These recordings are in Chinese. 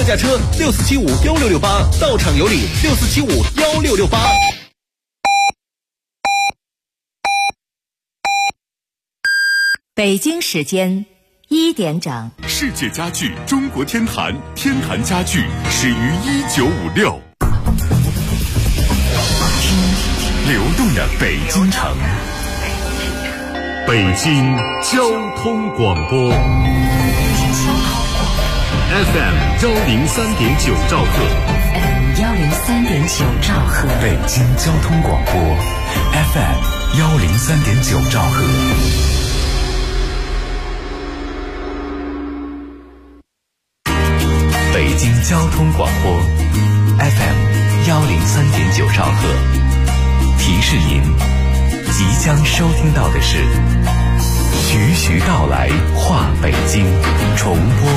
驾车64751668，到场有礼64751668。 北京时间1点整， 世界家具中国天坛，天坛家具始于1956。流动的北京城，北京交通广播 FM 103.9兆赫 FM 103.9兆赫， 北京交通广播 FM 103.9兆赫。北京交通广播 FM 103.9兆赫，提示您即将收听到的是徐徐道来话北京重播。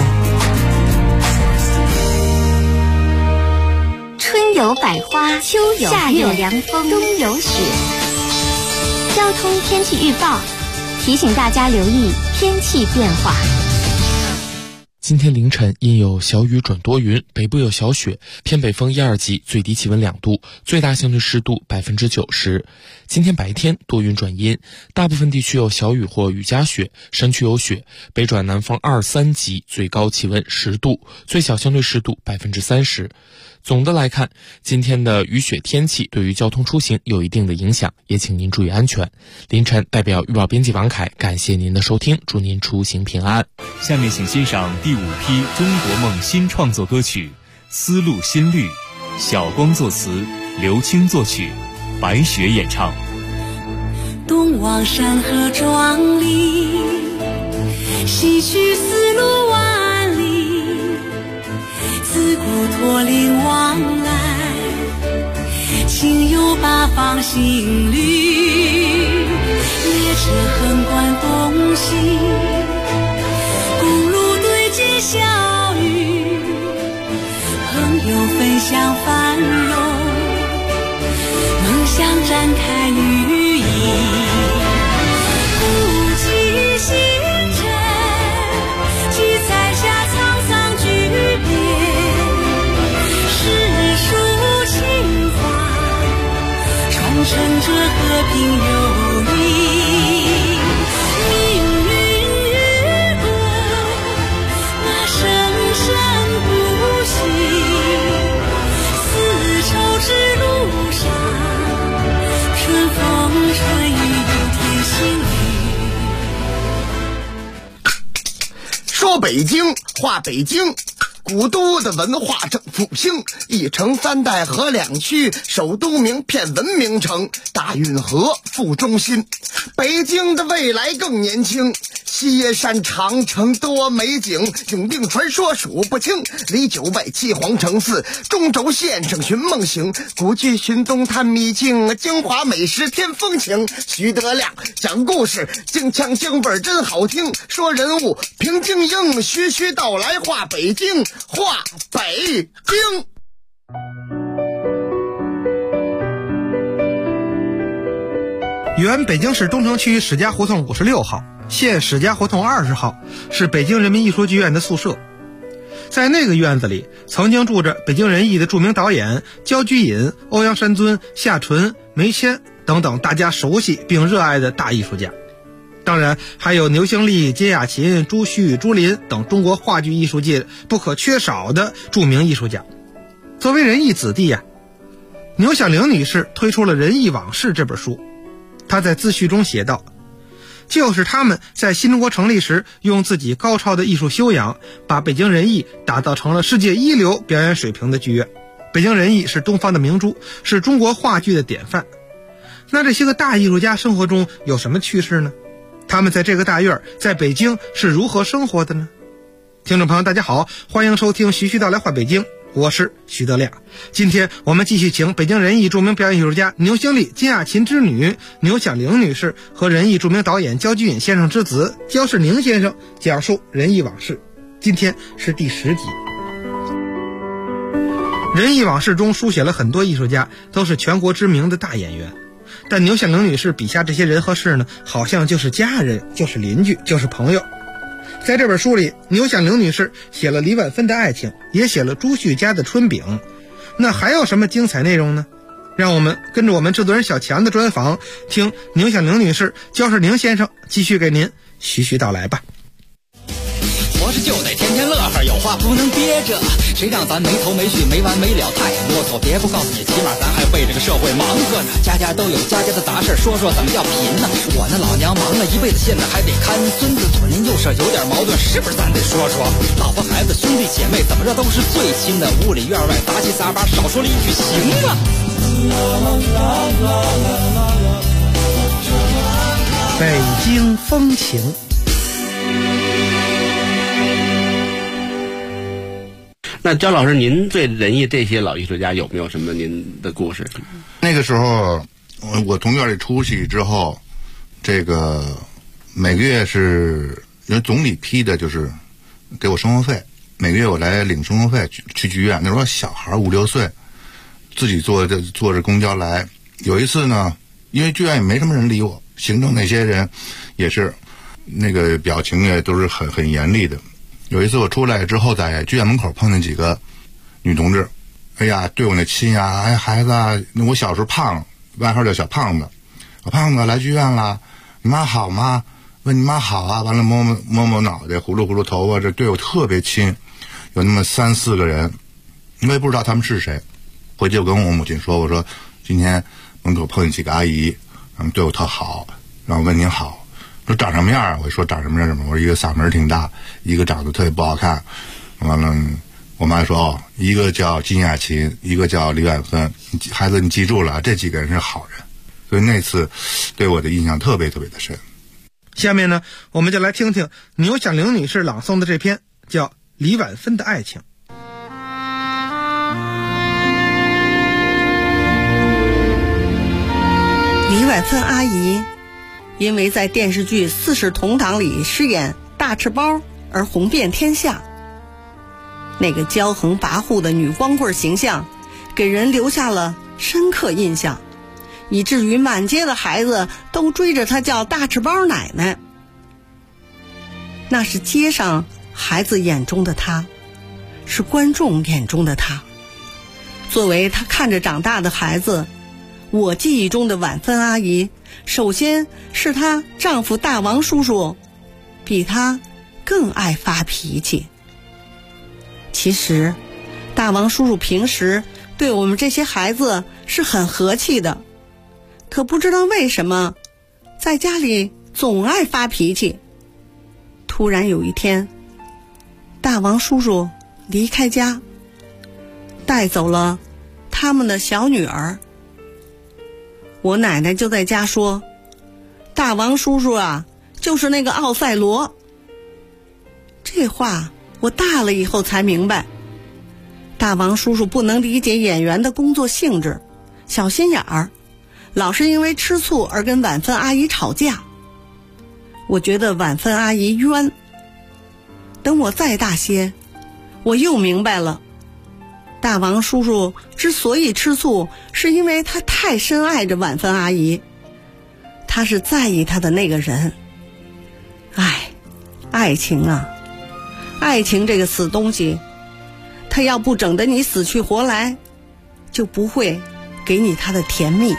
春有百花，秋有夏有凉风，冬有雪。交通天气预报提醒大家留意天气变化。 今天凌晨阴有小雨转多云，北部有小雪，偏北风1、2级，最低气温2度，最大相对湿度90%。今天白天多云转阴，大部分地区有小雨或雨夹雪，山区有雪，北转南风2、3级，最高气温10度，最小相对湿度30%。总的来看，今天的雨雪天气对于交通出行有一定的影响，也请您注意安全。凌晨代表预报编辑王凯感谢您的收听，祝您出行平安。 下面请欣赏第5批中国梦新创作歌曲《丝路新绿》，小光作词，刘青作曲，白雪演唱。 东望山河壮丽，西去丝路万里，自古驼铃往来，情有八方新绿。列车横贯东西，公路对接小雨，朋友分享繁荣，梦想展开羽翼。不计星辰，聚彩下沧桑巨变，世俗情话传承着和平友谊。命运越过那生生不息，丝绸之路上春风春雨天心雨。 说北京话北京，古都的文化正复兴，一城3代河2区，首都名片文明城，大运河副中心。北京的未来更年轻，西耶山长城多美景，永定传说数不清，离9外7皇城4，中轴线上寻梦行，古剧寻踪探秘境，京华美食添风情。徐德亮讲故事，京腔京味真好听，说人物评京英，徐徐道来话北京，话北京。 原北京市东城区史家胡同56号，现史家胡同20号，是北京人民艺术剧院的宿舍。在那个院子里，曾经住着北京人艺的著名导演焦菊隐、欧阳山尊、夏纯、梅谦等等大家熟悉并热爱的大艺术家。当然还有牛兴利、金雅琴、朱旭、朱琳等中国话剧艺术界不可缺少的著名艺术家。作为人艺子弟牛小玲女士推出了《人艺往事》这本书。她在自序中写道，就是他们在新中国成立时用自己高超的艺术修养，把北京人艺打造成了世界一流表演水平的剧院。北京人艺是东方的明珠，是中国话剧的典范。那这些个大艺术家生活中有什么趣事呢？他们在这个大院，在北京是如何生活的呢？听众朋友大家好，欢迎收听徐徐道来话北京，我是徐德亮。今天我们继续请北京人艺著名表演艺术家牛兴利、金雅琴之女牛小玲女士和人艺著名导演焦菊隐先生之子焦世宁先生讲述人艺往事。今天是第10集。人艺往事中书写了很多艺术家，都是全国知名的大演员。但牛小玲女士笔下这些人和事呢，好像就是家人，就是邻居，就是朋友。 在这本书里，牛响铃女士写了李婉芬的爱情，也写了朱旭家的春饼。那还有什么精彩内容呢？让我们跟着我们制作人小强的专访，听牛响铃女士、焦世宁先生继续给您徐徐道来吧。 活着就得天天乐呵，有话不能憋着，谁让咱没头没绪没完没了太啰嗦，别不告诉你，起码咱还为这个社会忙活呢。家家都有家家的杂事，说说怎么叫贫呢？我那老娘忙了一辈子，现在还得看孙子，左邻右舍有点矛盾，是不是咱得说说？老婆孩子兄弟姐妹怎么着都是最亲的，屋里院外杂七杂八，少说了一句行吗？ 北京风情。 那焦老师，您最仁义这些老艺术家有没有什么您的故事？ 那个时候，我从院里出去之后，这个每个月是因为总理批的，就是给我生活费，每个月我来领生活费去剧院。那时候小孩5、6岁，自己坐着公交来。有一次呢，因为剧院也没什么人理我，行政那些人也是那个表情也都是很严厉的。有一次我出来之后，在剧院门口碰见几个女同志，哎呀，对我那亲呀，哎，孩子啊，我小时候胖，外号叫小胖子，小胖子来剧院了，你妈好吗？问你妈好啊，完了摸摸脑袋，呼噜头发，这对我特别亲。有那么3、4个人，我也不知道他们是谁。回去我跟我母亲说，我说今天门口碰见几个阿姨，他们对我特好，然后问您好。说长什么样啊？我说长什么样？我说一个嗓门挺大，一个长得特别不好看。完了，我妈说哦，一个叫金雅琴，一个叫李婉芬。孩子，你记住了，这几个人是好人。所以那次对我的印象特别特别的深。 下面呢，我们就来听听牛响铃女士朗诵的这篇叫《李婉芬的爱情》。 李婉芬阿姨因为在电视剧《四世同堂》里饰演大赤包而红遍天下。那个骄横跋扈的女光棍形象给人留下了深刻印象，以至于满街的孩子都追着她叫大赤包奶奶。那是街上孩子眼中的她，是观众眼中的她。作为她看着长大的孩子，我记忆中的婉芬阿姨，首先是她丈夫大王叔叔比她更爱发脾气。其实大王叔叔平时对我们这些孩子是很和气的，可不知道为什么在家里总爱发脾气。突然有一天，大王叔叔离开家，带走了他们的小女儿。我奶奶就在家说，大王叔叔啊，就是那个奥赛罗。这话我大了以后才明白，大王叔叔不能理解演员的工作性质，小心眼儿，老是因为吃醋而跟婉芬阿姨吵架。我觉得婉芬阿姨冤。等我再大些，我又明白了，大王叔叔之所以吃醋，是因为他太深爱着婉芬阿姨，他是在意他的那个人。爱情啊，爱情这个死东西，他要不整得你死去活来，就不会给你他的甜蜜。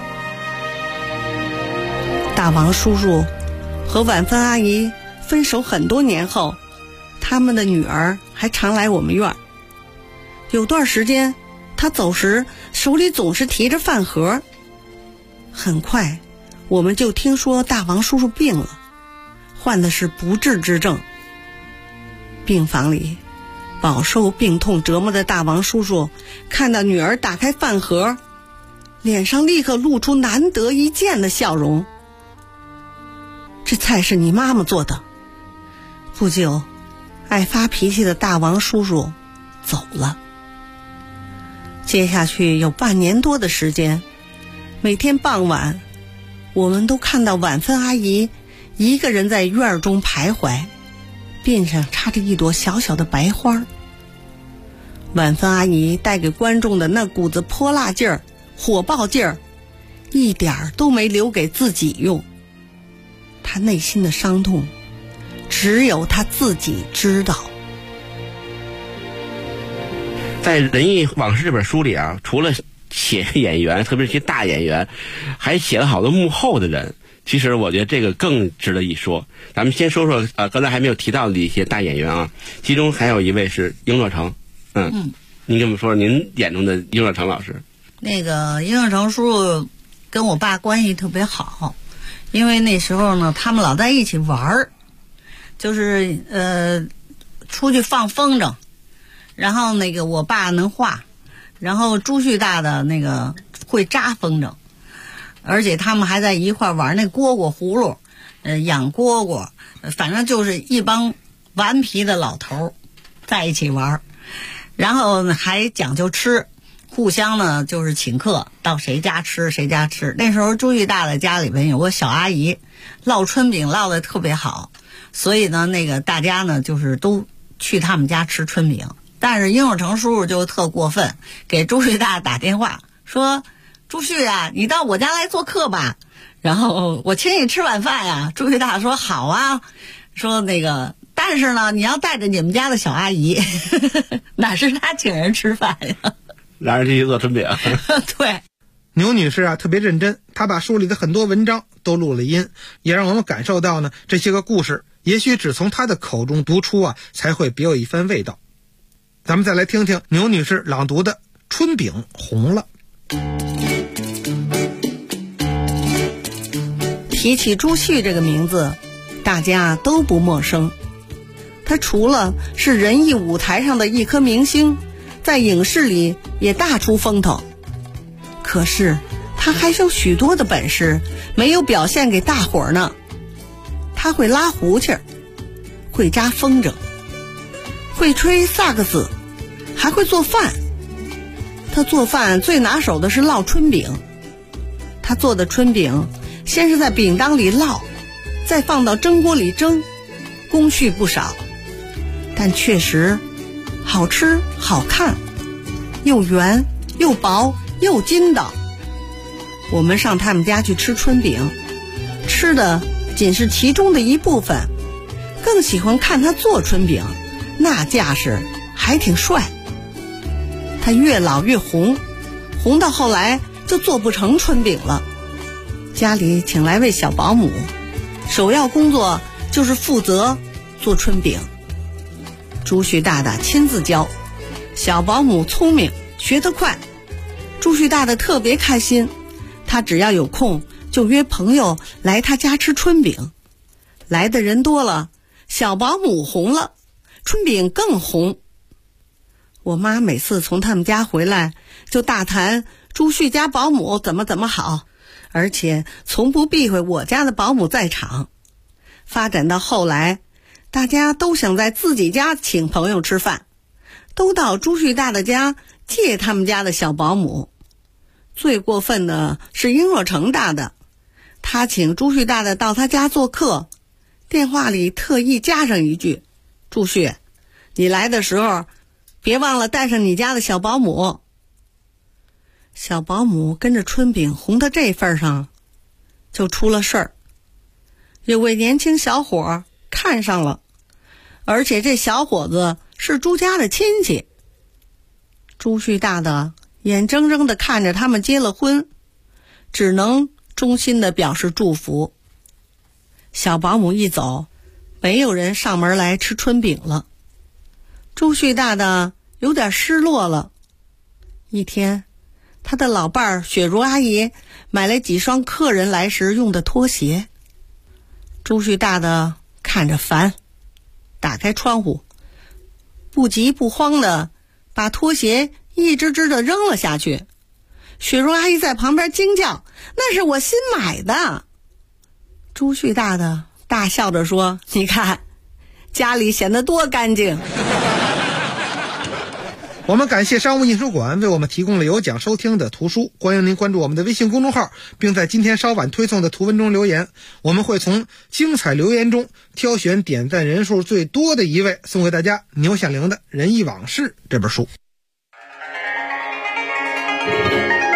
大王叔叔和婉芬阿姨分手很多年后，他们的女儿还常来我们院。有段时间他走时手里总是提着饭盒。很快我们就听说大王叔叔病了，患的是不治之症。病房里饱受病痛折磨的大王叔叔看到女儿打开饭盒，脸上立刻露出难得一见的笑容。这菜是你妈妈做的。不久，爱发脾气的大王叔叔走了。接下去有半年多的时间，每天傍晚，我们都看到婉芬阿姨一个人在院中徘徊，鬓上插着一朵小小的白花。婉芬阿姨带给观众的那股子泼辣劲儿、火爆劲儿，一点儿都没留给自己用。她内心的伤痛， 只有他自己知道。 在《仁义往事》这本书里啊，除了写演员，特别是些大演员，还写了好多幕后的人。其实我觉得这个更值得一说。咱们先说说刚才还没有提到的一些大演员啊，其中还有一位是殷若成。您跟我们说说您眼中的殷若成老师。 那个殷若成叔叔跟我爸关系特别好，因为那时候呢，他们老在一起玩儿，就是出去放风筝，然后那个我爸能画，然后朱旭大的那个会扎风筝，而且他们还在一块玩那蝈蝈葫芦，养蝈蝈，反正就是一帮顽皮的老头在一起玩，然后还讲究吃，互相呢就是请客到谁家吃谁家吃。那时候朱旭大的家里边有个小阿姨烙春饼烙得特别好，所以呢那个大家呢就是都去他们家吃春饼。但是殷若成叔叔就特过分，给朱旭大打电话说，朱旭啊，你到我家来做客吧，然后我请你吃晚饭呀。朱旭大说好啊，说那个但是呢你要带着你们家的小阿姨哪是他请人吃饭呀， 让人去做春饼对， 牛女士啊特别认真，她把书里的很多文章都录了音，也让我们感受到呢这些个故事也许只从她的口中读出啊才会别有一番味道。咱们再来听听牛女士朗读的《春饼红了》。 提起朱旭这个名字，大家都不陌生。他除了是人艺舞台上的一颗明星，在影视里也大出风头，可是他还有许多的本事没有表现给大伙儿呢。他会拉胡琴，会扎风筝，会吹萨克斯，还会做饭。他做饭最拿手的是烙春饼。他做的春饼先是在饼当里烙，再放到蒸锅里蒸，工序不少，但确实好吃好看，又圆又薄又筋道。我们上他们家去吃春饼，吃的仅是其中的一部分，更喜欢看他做春饼，那架势还挺帅。他越老越红，红到后来就做不成春饼了。家里请来位小保姆，首要工作就是负责做春饼。朱旭大大亲自教，小保姆聪明，学得快。朱旭大大特别开心，他只要有空就约朋友来他家吃春饼。来的人多了，小保姆红了，春饼更红。我妈每次从他们家回来就大谈朱旭家保姆怎么好，而且从不避讳我家的保姆在场。发展到后来，大家都想在自己家请朋友吃饭，都到朱旭大的家借他们家的小保姆。最过分的是殷若成大的，他请朱旭大的到他家做客，电话里特意加上一句，朱旭，你来的时候别忘了带上你家的小保姆。小保姆跟着春饼红到这份上，就出了事儿。有位年轻小伙看上了，而且这小伙子是朱家的亲戚。朱旭大的眼睁睁地看着他们结了婚，只能衷心地表示祝福。小保姆一走，没有人上门来吃春饼了。朱旭大的有点失落了。一天，他的老伴儿雪茹阿姨买来几双客人来时用的拖鞋。朱旭大的看着烦，打开窗户，不急不慌的把拖鞋一只只的扔了下去。雪茹阿姨在旁边惊叫，那是我新买的。朱旭大的大笑着说，你看家里显得多干净。 我们感谢商务印书馆为我们提供了有奖收听的图书，欢迎您关注我们的微信公众号，并在今天稍晚推送的图文中留言，我们会从精彩留言中挑选点赞人数最多的一位，送给大家牛响铃的《仁义往事》这本书。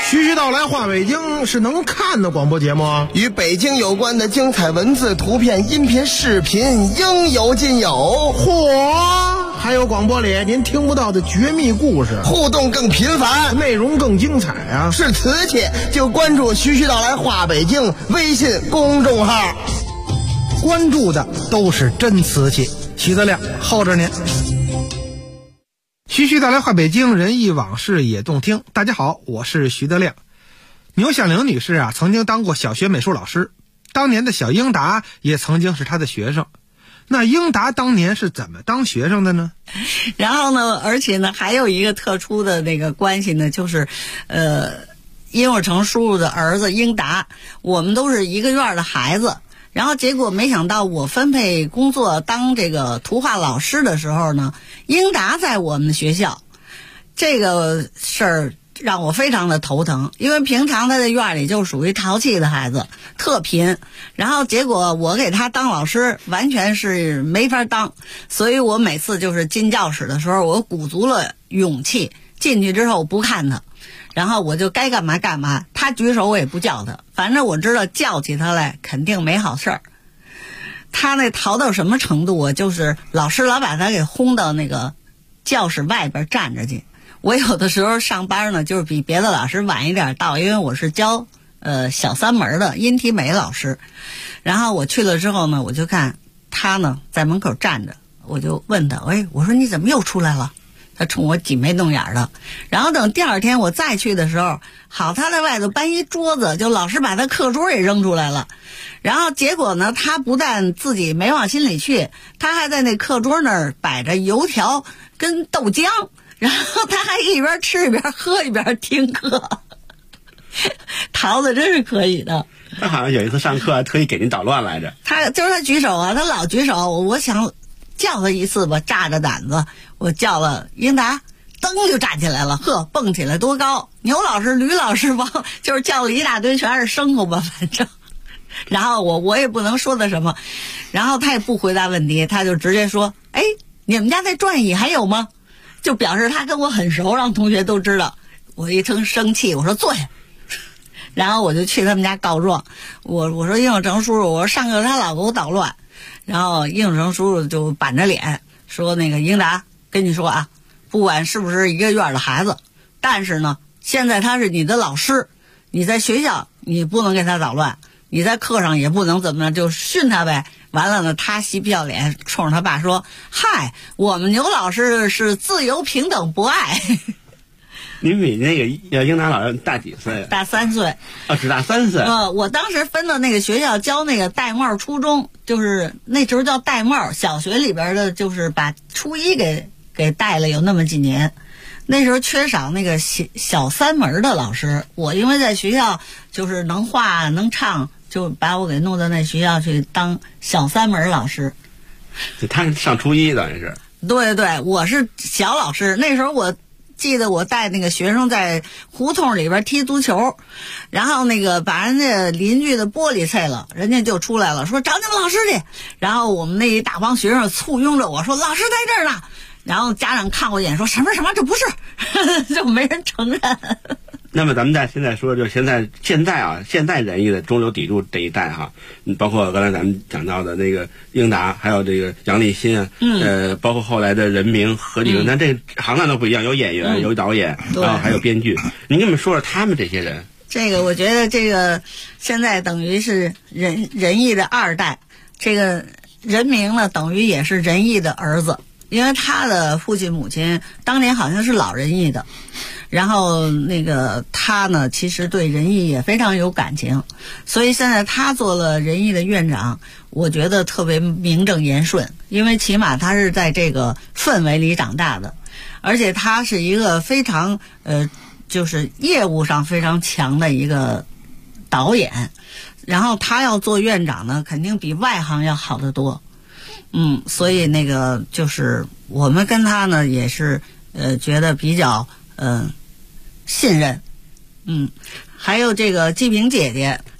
徐徐道来话北京是能看的广播节目， 与北京有关的精彩文字、图片、音频、视频应有尽有。 嚯！还有广播里您听不到的绝密故事， 互动更频繁， 内容更精彩啊！ 是瓷器就关注徐徐道来话北京微信公众号， 关注的都是真瓷器。徐德亮候着您。徐徐道来话北京，人忆往事也动听。大家好，我是徐德亮。牛小玲女士啊，曾经当过小学美术老师，当年的小英达也曾经是她的学生。那英达当年是怎么当学生的呢？ 然后呢，而且呢，还有一个特殊的那个关系呢，就是殷若成叔叔的儿子英达，我们都是一个院的孩子。然后结果没想到我分配工作当这个图画老师的时候呢，英达在我们的学校，这个事儿让我非常的头疼，因为平常他在院里就属于淘气的孩子，特贫，然后结果我给他当老师完全是没法当，所以我每次就是进教室的时候，我鼓足了勇气进去之后不看他，然后我就该干嘛干嘛，他举手我也不叫他，反正我知道叫起他来肯定没好事儿。他那淘到什么程度啊，就是老师老把他给轰到那个教室外边站着去。我有的时候上班呢，就是比别的老师晚一点到，因为我是教小三门的音体美老师。然后我去了之后呢，我就看他呢在门口站着，我就问他，我说你怎么又出来了？他冲我挤眉弄眼的。然后等第二天我再去的时候，好，他在外头搬一桌子，就老师把他课桌也扔出来了。然后结果呢，他不但自己没往心里去，他还在那课桌那儿摆着油条跟豆浆，然后他还一边吃一边喝一边听课。桃子真是可以的。 他好像有一次上课还特意给您捣乱来着。 他举手啊，他老举手，我想叫他一次吧，炸着胆子，我叫了英达，噔就站起来了，呵，蹦起来多高！牛老师、吕老师吧，就是叫了一大堆，全是牲口吧，反正。然后我也不能说他什么，然后他也不回答问题，他就直接说：“哎，你们家那转椅还有吗？”就表示他跟我很熟，让同学都知道。我一听生气，我说坐下。然后我就去他们家告状，我说应若成叔叔，我说上课他老给我捣乱。然后应若成叔叔就板着脸说：“那个英达，跟你说啊，不管是不是一个院的孩子，但是呢，现在他是你的老师，你在学校你不能给他捣乱，你在课上也不能怎么样，就训他呗。”完了呢，他嬉皮笑脸冲着他爸说：“嗨，我们牛老师是自由平等博爱。” 您比那个英达老师大几岁？ 大3岁。 只大3岁。 我当时分到那个学校教那个戴帽初中，就是那时候叫戴帽，小学里边的就是把初一给带了有那么几年。那时候缺少那个小三门的老师，我因为在学校就是能画能唱，就把我给弄到那学校去当小三门老师。 他上初一等于是。 对对，我是小老师。那时候我记得我带那个学生在胡同里边踢足球，然后那个把人家邻居的玻璃碎了，人家就出来了，说找你们老师去。然后我们那一大帮学生簇拥着我说老师在这儿呢。然后家长看我一眼说什么这不是，就没人承认。 那么咱们现在说，就现在人艺的中流砥柱这一代哈，包括刚才咱们讲到的那个英达，还有这个杨立新啊，包括后来的任明、何继文，但这行当都不一样，有演员，有导演，然后还有编剧。您跟我们说说他们这些人。 这个我觉得这个现在等于是人艺的2代，这个任明呢等于也是人艺的儿子。因为他的父亲母亲当年好像是老人艺的，然后那个他呢其实对人艺也非常有感情，所以现在他做了人艺的院长，我觉得特别名正言顺，因为起码他是在这个氛围里长大的，而且他是一个非常就是业务上非常强的一个导演，然后他要做院长呢肯定比外行要好得多。所以那个就是我们跟他呢也是觉得比较信任。还有这个季萍姐姐，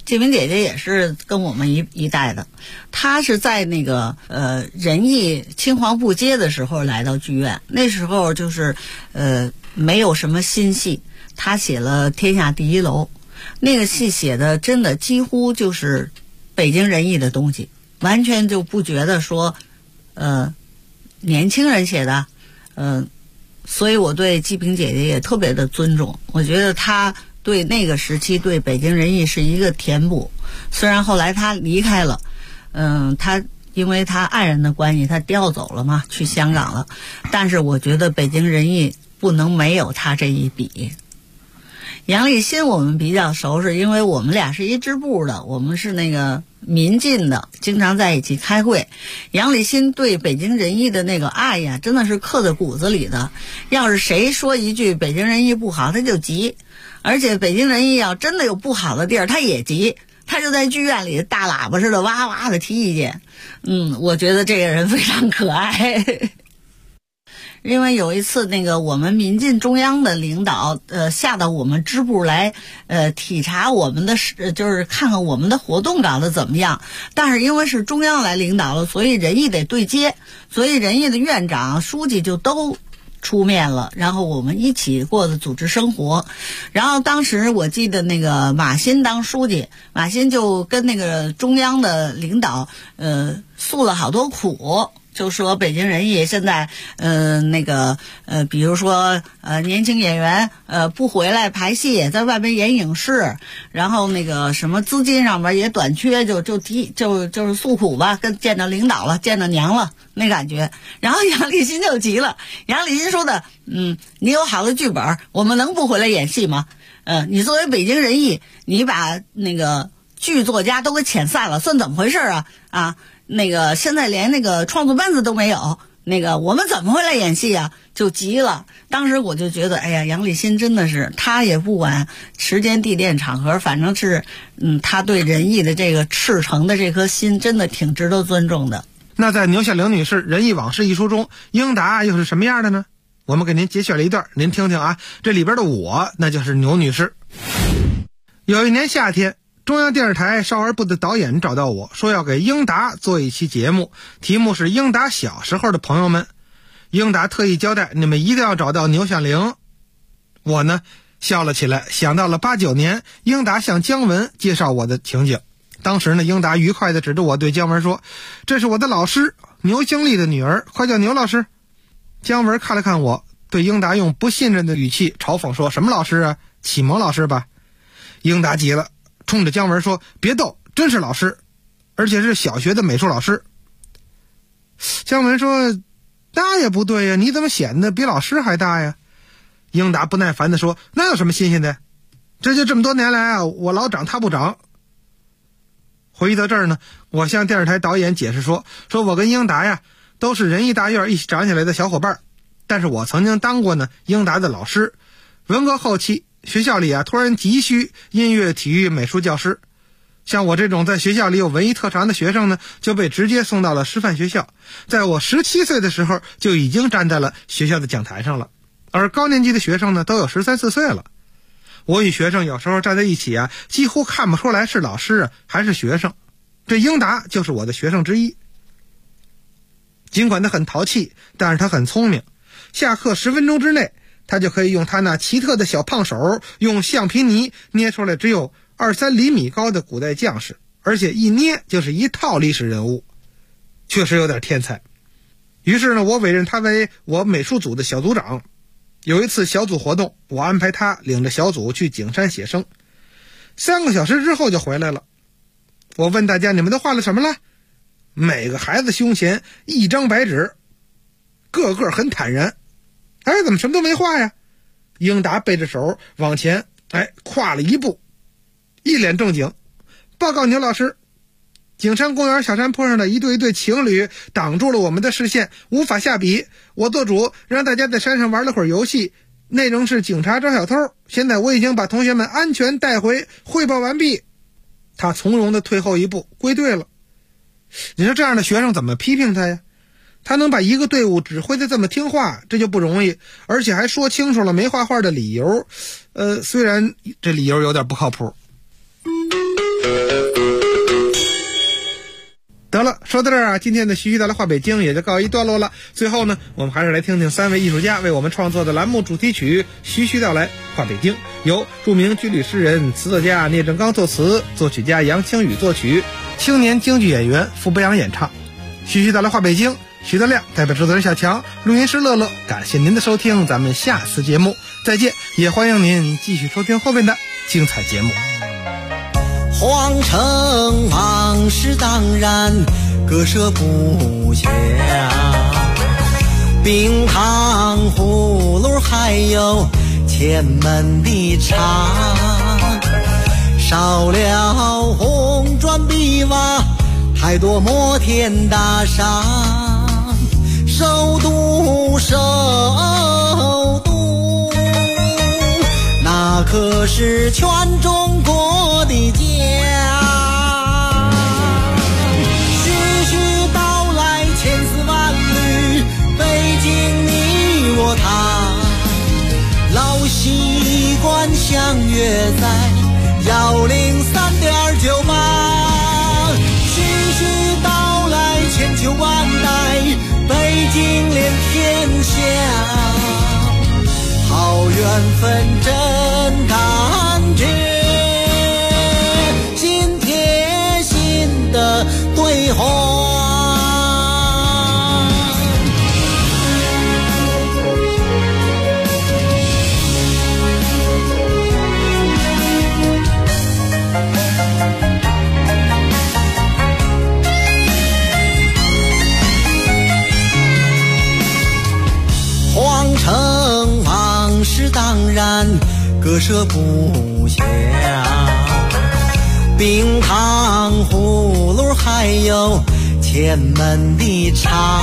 季萍姐姐也是跟我们一代的，她是在那个仁义青黄不接的时候来到剧院，那时候就是没有什么新戏，她写了《天下第一楼》，那个戏写的真的几乎就是北京人艺的东西，完全就不觉得说年轻人写的，所以我对季萍姐姐也特别的尊重，我觉得她对那个时期对北京人艺是一个填补。虽然后来她离开了，她因为她爱人的关系她调走了嘛，去香港了，但是我觉得北京人艺不能没有她这一笔。杨立新我们比较熟，是因为我们俩是一支部的，我们是那个民进的，经常在一起开会。杨立新对北京人艺的那个爱呀，真的是刻在骨子里的。要是谁说一句北京人艺不好，他就急，而且北京人艺要真的有不好的地儿，他也急，他就在剧院里大喇叭似的哇哇的提意见。我觉得这个人非常可爱。因为有一次那个我们民进中央的领导下到我们支部来体察我们的就是看看我们的活动搞得怎么样，但是因为是中央来领导了，所以人艺得对接，所以人艺的院长书记就都出面了，然后我们一起过的组织生活。然后当时我记得那个马新当书记，马新就跟那个中央的领导诉了好多苦，就说北京人艺现在比如说年轻演员不回来排戏，在外边演影视，然后那个什么资金上面也短缺，就是诉苦吧，跟见着领导了，见着娘了那感觉。然后杨立新就急了，杨立新说的你有好的剧本，我们能不回来演戏吗？你作为北京人艺，你把那个剧作家都给遣散了，算怎么回事啊？那个现在连那个创作班子都没有，那个我们怎么会来演戏啊？就急了。当时我就觉得，哎呀，杨立新真的是，他也不管时间地点场合，反正是他对人艺的这个赤诚的这颗心真的挺值得尊重的。 那在牛小玲女士《人艺往事》一书中，英达又是什么样的呢？我们给您节选了一段，您听听啊。这里边的我，那就是牛女士。有一年夏天，中央电视台少儿部的导演找到我说要给英达做一期节目，题目是英达小时候的朋友们。英达特意交代你们一定要找到牛小玲。我呢笑了起来，想到了89年英达向姜文介绍我的情景。当时呢，英达愉快地指着我对姜文说，这是我的老师牛兴利的女儿，快叫牛老师。姜文看了看我，对英达用不信任的语气嘲讽说，什么老师啊？启蒙老师吧。英达急了，冲着姜文说，别逗，真是老师，而且是小学的美术老师。姜文说，那也不对呀，你怎么显得比老师还大呀？英达不耐烦地说，那有什么新鲜的？这就这么多年来啊，我老长他不长。回忆到这儿呢，我向电视台导演解释说我跟英达呀都是人艺大院一起长起来的小伙伴，但是我曾经当过呢英达的老师。文革后期，学校里啊突然急需音乐、体育、美术教师，像我这种在学校里有文艺特长的学生呢，就被直接送到了师范学校。在我17岁的时候，就已经站在了学校的讲台上了，而高年级的学生呢，都有13、14岁了。我与学生有时候站在一起啊，几乎看不出来是老师还是学生。这英达就是我的学生之一。尽管他很淘气，但是他很聪明。下课10分钟之内，他就可以用他那奇特的小胖手，用橡皮泥捏出来只有2、3厘米高的古代将士，而且一捏就是一套历史人物，确实有点天才。于是呢，我委任他为我美术组的小组长。有一次小组活动，我安排他领着小组去景山写生，3个小时之后就回来了。我问大家，你们都画了什么了？每个孩子胸前一张白纸，个个很坦然。怎么什么都没画呀？英达背着手往前跨了一步，一脸正经。报告牛老师，景山公园小山坡上的一对一对情侣挡住了我们的视线，无法下笔。我做主让大家在山上玩了会儿游戏，内容是警察抓小偷。现在我已经把同学们安全带回，汇报完毕。他从容地退后一步，归队了。你说这样的学生怎么批评他呀？他能把一个队伍指挥得这么听话，这就不容易，而且还说清楚了没画画的理由。虽然这理由有点不靠谱。 得了，说到这儿啊，今天的徐徐带来话北京也就告一段落了。最后呢，我们还是来听听3位艺术家为我们创作的栏目主题曲《徐徐带来话北京》，由著名军旅诗人、词作家聂政刚作词，作曲家杨清宇作曲，青年京剧演员傅博洋演唱。徐徐带来话北京，徐德亮代表制作人小强，录音师乐乐，感谢您的收听，咱们下次节目再见，也欢迎您继续收听后面的精彩节目。 皇城往事当然割舍不下，冰糖葫芦还有前门的茶，少了红砖碧瓦，太多摩天大厦，首都那可是全中国的家。徐徐道来千丝万缕，北京你我他，老习惯相约在103.98。徐徐道来千秋万代，北京连天下，好缘分真感觉，心贴心的对话。皇城往事当然割舍不下，冰糖葫芦还有前门的茶，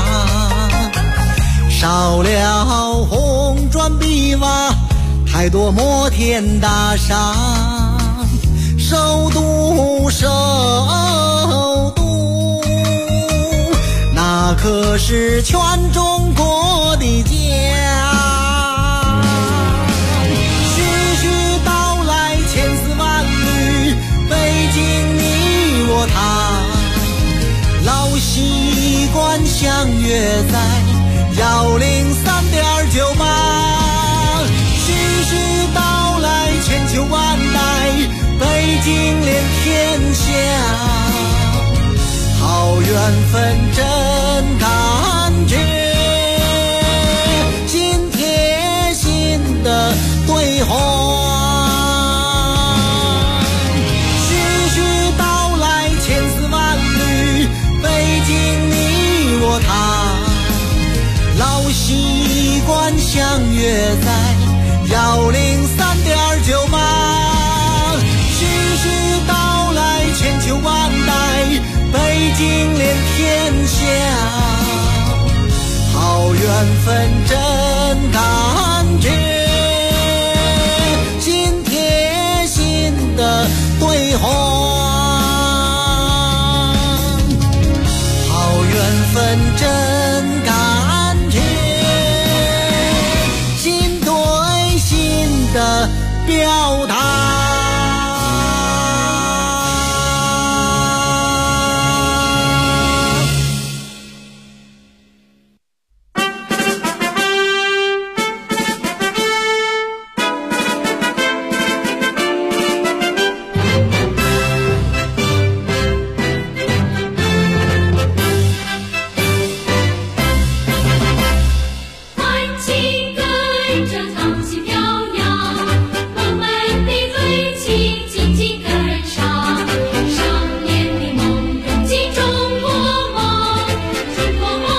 少了红砖碧瓦，太多摩天大厦，首都那可是全中国的家。徐徐道来千丝万缕，北京你我他，老习惯相约在103.98。徐徐道来千秋万代，北京连天下，好缘分真感觉，心贴心的对话。徐徐道来千丝万缕，北京你我他，老习惯相约在103.98。徐徐道来千秋万代，北京连天下，好缘分真感觉，心贴心的对话。好缘分真感觉，心对心的表